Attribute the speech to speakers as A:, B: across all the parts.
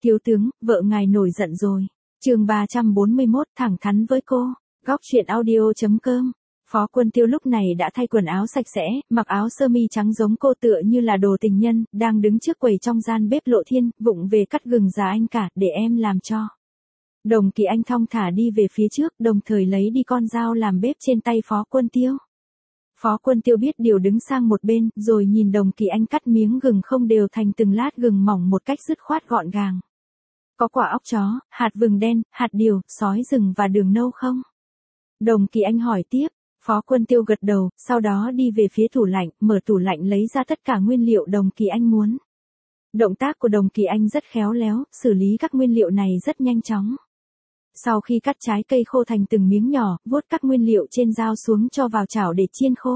A: Thiếu tướng, vợ ngài nổi giận rồi. Chương 341, thẳng thắn với cô. Góc truyện audio.com. Phó Quân Tiêu lúc này đã thay quần áo sạch sẽ, mặc áo sơ mi trắng giống cô tựa như là đồ tình nhân, đang đứng trước quầy trong gian bếp Lộ Thiên, vụng về cắt gừng già anh cả, để em làm cho. Đồng Kỳ Anh thong thả đi về phía trước, đồng thời lấy đi con dao làm bếp trên tay Phó Quân Tiêu. Phó Quân Tiêu biết điều đứng sang một bên, rồi nhìn Đồng Kỳ Anh cắt miếng gừng không đều thành từng lát gừng mỏng một cách dứt khoát gọn gàng. Có quả óc chó, hạt vừng đen, hạt điều, sói rừng và đường nâu không? Đồng Kỳ Anh hỏi tiếp. Phó Quân Tiêu gật đầu, sau đó đi về phía tủ lạnh, mở tủ lạnh lấy ra tất cả nguyên liệu Đồng Kỳ Anh muốn. Động tác của Đồng Kỳ Anh rất khéo léo, xử lý các nguyên liệu này rất nhanh chóng. Sau khi cắt trái cây khô thành từng miếng nhỏ, vuốt các nguyên liệu trên dao xuống cho vào chảo để chiên khô.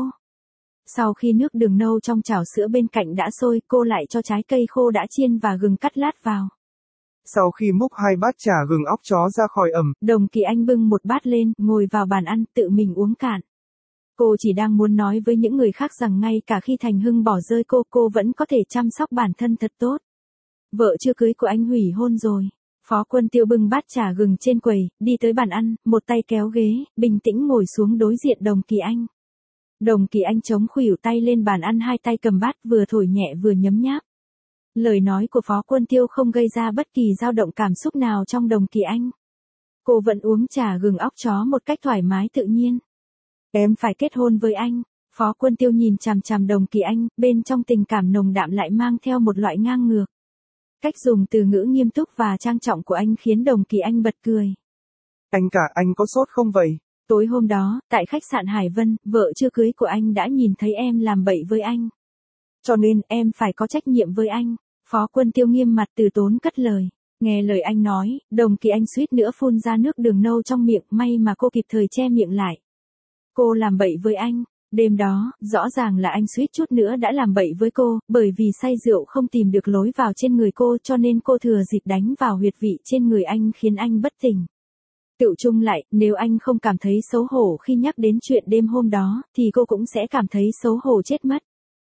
A: Sau khi nước đường nâu trong chảo sữa bên cạnh đã sôi, cô lại cho trái cây khô đã chiên và gừng cắt lát vào.
B: Sau khi múc 2 bát trà gừng óc chó ra khỏi ấm,
A: Đồng Kỳ Anh bưng một bát lên, ngồi vào bàn ăn, tự mình uống cạn. Cô chỉ đang muốn nói với những người khác rằng ngay cả khi Thành Hưng bỏ rơi cô vẫn có thể chăm sóc bản thân thật tốt. Vợ chưa cưới của anh hủy hôn rồi. Phó Quân Tiêu bưng bát trà gừng trên quầy, đi tới bàn ăn, một tay kéo ghế, bình tĩnh ngồi xuống đối diện Đồng Kỳ Anh. Đồng Kỳ Anh chống khuỷu tay lên bàn ăn, hai tay cầm bát vừa thổi nhẹ vừa nhấm nháp. Lời nói của Phó Quân Tiêu không gây ra bất kỳ dao động cảm xúc nào trong Đồng Kỳ Anh. Cô vẫn uống trà gừng óc chó một cách thoải mái tự nhiên. Em phải kết hôn với anh. Phó Quân Tiêu nhìn chằm chằm Đồng Kỳ Anh, bên trong tình cảm nồng đạm lại mang theo một loại ngang ngược. Cách dùng từ ngữ nghiêm túc và trang trọng của anh khiến Đồng Kỳ Anh bật cười.
B: Anh cả, anh có sốt không vậy?
A: Tối hôm đó, tại khách sạn Hải Vân, vợ chưa cưới của anh đã nhìn thấy em làm bậy với anh. Cho nên, em phải có trách nhiệm với anh. Phó Quân Tiêu nghiêm mặt từ tốn cất lời. Nghe lời anh nói, Đồng Kỳ Anh suýt nữa phun ra nước đường nâu trong miệng, may mà cô kịp thời che miệng lại. Cô làm bậy với anh. Đêm đó, rõ ràng là anh suýt chút nữa đã làm bậy với cô, bởi vì say rượu không tìm được lối vào trên người cô cho nên cô thừa dịp đánh vào huyệt vị trên người anh khiến anh bất tỉnh. Tựu chung lại, nếu anh không cảm thấy xấu hổ khi nhắc đến chuyện đêm hôm đó, thì cô cũng sẽ cảm thấy xấu hổ chết mất.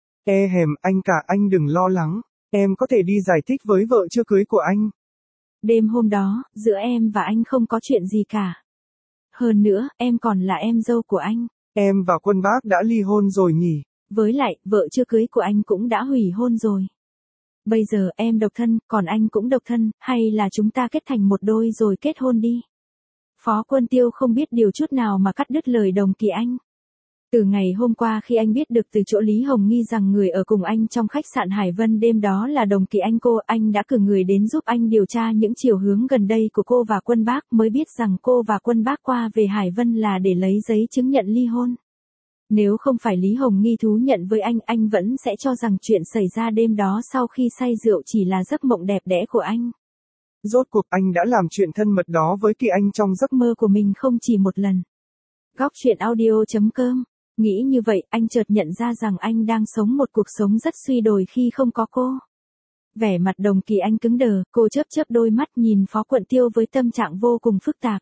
B: Anh cả, anh đừng lo lắng, em có thể đi giải thích với vợ chưa cưới của anh.
A: Đêm hôm đó, giữa em và anh không có chuyện gì cả. Hơn nữa, em còn là em dâu của anh.
B: Em và Quân Bác đã ly hôn rồi nhỉ?
A: Với lại, vợ chưa cưới của anh cũng đã hủy hôn rồi. Bây giờ em độc thân, còn anh cũng độc thân, hay là chúng ta kết thành một đôi rồi kết hôn đi. Phó Quân Tiêu không biết điều chút nào mà cắt đứt lời Đồng Kỳ Anh. Từ ngày hôm qua khi anh biết được từ chỗ Lý Hồng Nghi rằng người ở cùng anh trong khách sạn Hải Vân đêm đó là Đồng Kỳ Anh anh đã cử người đến giúp anh điều tra những chiều hướng gần đây của cô và Quân Bác, mới biết rằng cô và Quân Bác qua về Hải Vân là để lấy giấy chứng nhận ly hôn. Nếu không phải Lý Hồng Nghi thú nhận với anh vẫn sẽ cho rằng chuyện xảy ra đêm đó sau khi say rượu chỉ là giấc mộng đẹp đẽ của anh.
B: Rốt cuộc anh đã làm chuyện thân mật đó với Kỳ Anh trong giấc
A: mơ của mình không chỉ một lần. Góc truyện audio.com. Nghĩ như vậy, anh chợt nhận ra rằng anh đang sống một cuộc sống rất suy đồi khi không có cô. Vẻ mặt Đồng Kỳ Anh cứng đờ, cô chớp đôi mắt nhìn Phó Quân Tiêu với tâm trạng vô cùng phức tạp.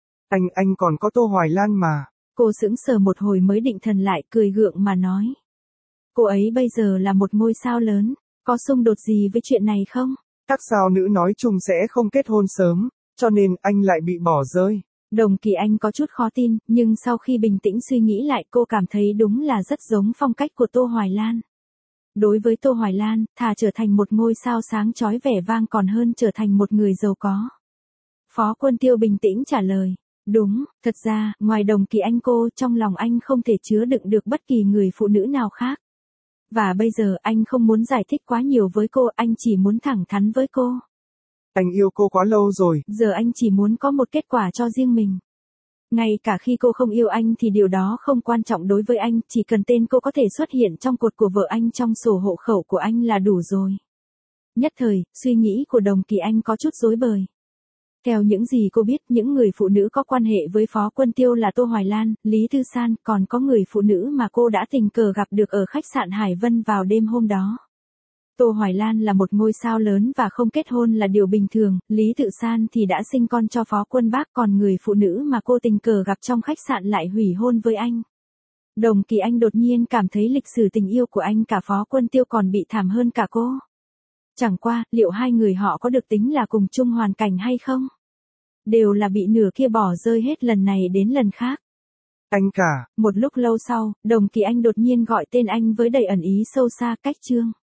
B: Anh còn có Tô Hoài Lan mà.
A: Cô sững sờ một hồi mới định thần lại, cười gượng mà nói. Cô ấy bây giờ là một ngôi sao lớn, có xung đột gì với chuyện này không?
B: Các sao nữ nói chung sẽ không kết hôn sớm, cho nên anh lại bị bỏ rơi.
A: Đồng Kỳ Anh có chút khó tin, nhưng sau khi bình tĩnh suy nghĩ lại cô cảm thấy đúng là rất giống phong cách của Tô Hoài Lan. Đối với Tô Hoài Lan, thà trở thành một ngôi sao sáng chói vẻ vang còn hơn trở thành một người giàu có. Phó Quân Tiêu bình tĩnh trả lời. Đúng, thật ra, ngoài Đồng Kỳ Anh trong lòng anh không thể chứa đựng được bất kỳ người phụ nữ nào khác. Và bây giờ anh không muốn giải thích quá nhiều với cô, anh chỉ muốn thẳng thắn với cô.
B: Anh yêu cô quá lâu rồi.
A: Giờ anh chỉ muốn có một kết quả cho riêng mình. Ngay cả khi cô không yêu anh thì điều đó không quan trọng đối với anh, chỉ cần tên cô có thể xuất hiện trong cột của vợ anh trong sổ hộ khẩu của anh là đủ rồi. Nhất thời, suy nghĩ của Đồng Kỳ Anh có chút rối bời. Theo những gì cô biết, những người phụ nữ có quan hệ với Phó Quân Tiêu là Tô Hoài Lan, Lý Thư San, còn có người phụ nữ mà cô đã tình cờ gặp được ở khách sạn Hải Vân vào đêm hôm đó. Tô Hoài Lan là một ngôi sao lớn và không kết hôn là điều bình thường, Lý Tự San thì đã sinh con cho Phó Quân Bác, còn người phụ nữ mà cô tình cờ gặp trong khách sạn lại hủy hôn với anh. Đồng Kỳ Anh đột nhiên cảm thấy lịch sử tình yêu của anh cả Phó Quân Tiêu còn bị thảm hơn cả cô. Chẳng qua, liệu hai người họ có được tính là cùng chung hoàn cảnh hay không? Đều là bị nửa kia bỏ rơi hết lần này đến lần khác.
B: Anh cả.
A: Một lúc lâu sau, Đồng Kỳ Anh đột nhiên gọi tên anh với đầy ẩn ý sâu xa, Cách Trương.